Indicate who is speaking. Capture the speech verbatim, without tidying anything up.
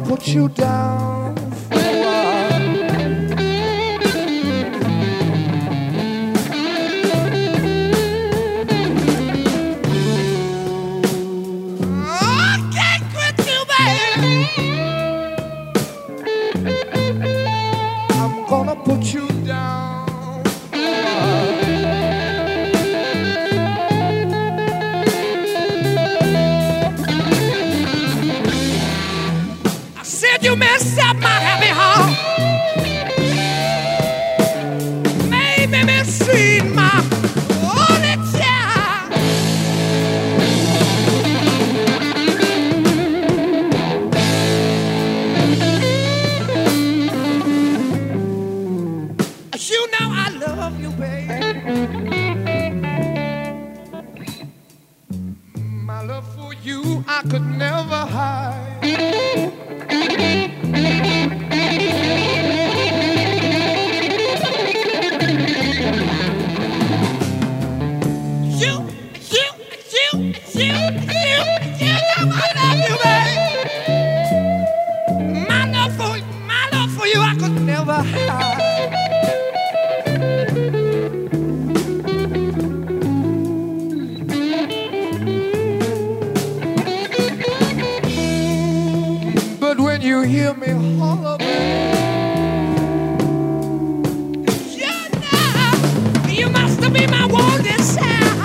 Speaker 1: put you down for a while. Oh, I can't quit you, baby. I'm gonna put you down for a while. You messed up my happy heart, made me mistreat my only child. You know I love you, baby. My love for you I could never hide. But when you hear me holler, you know you must be my wanted sound.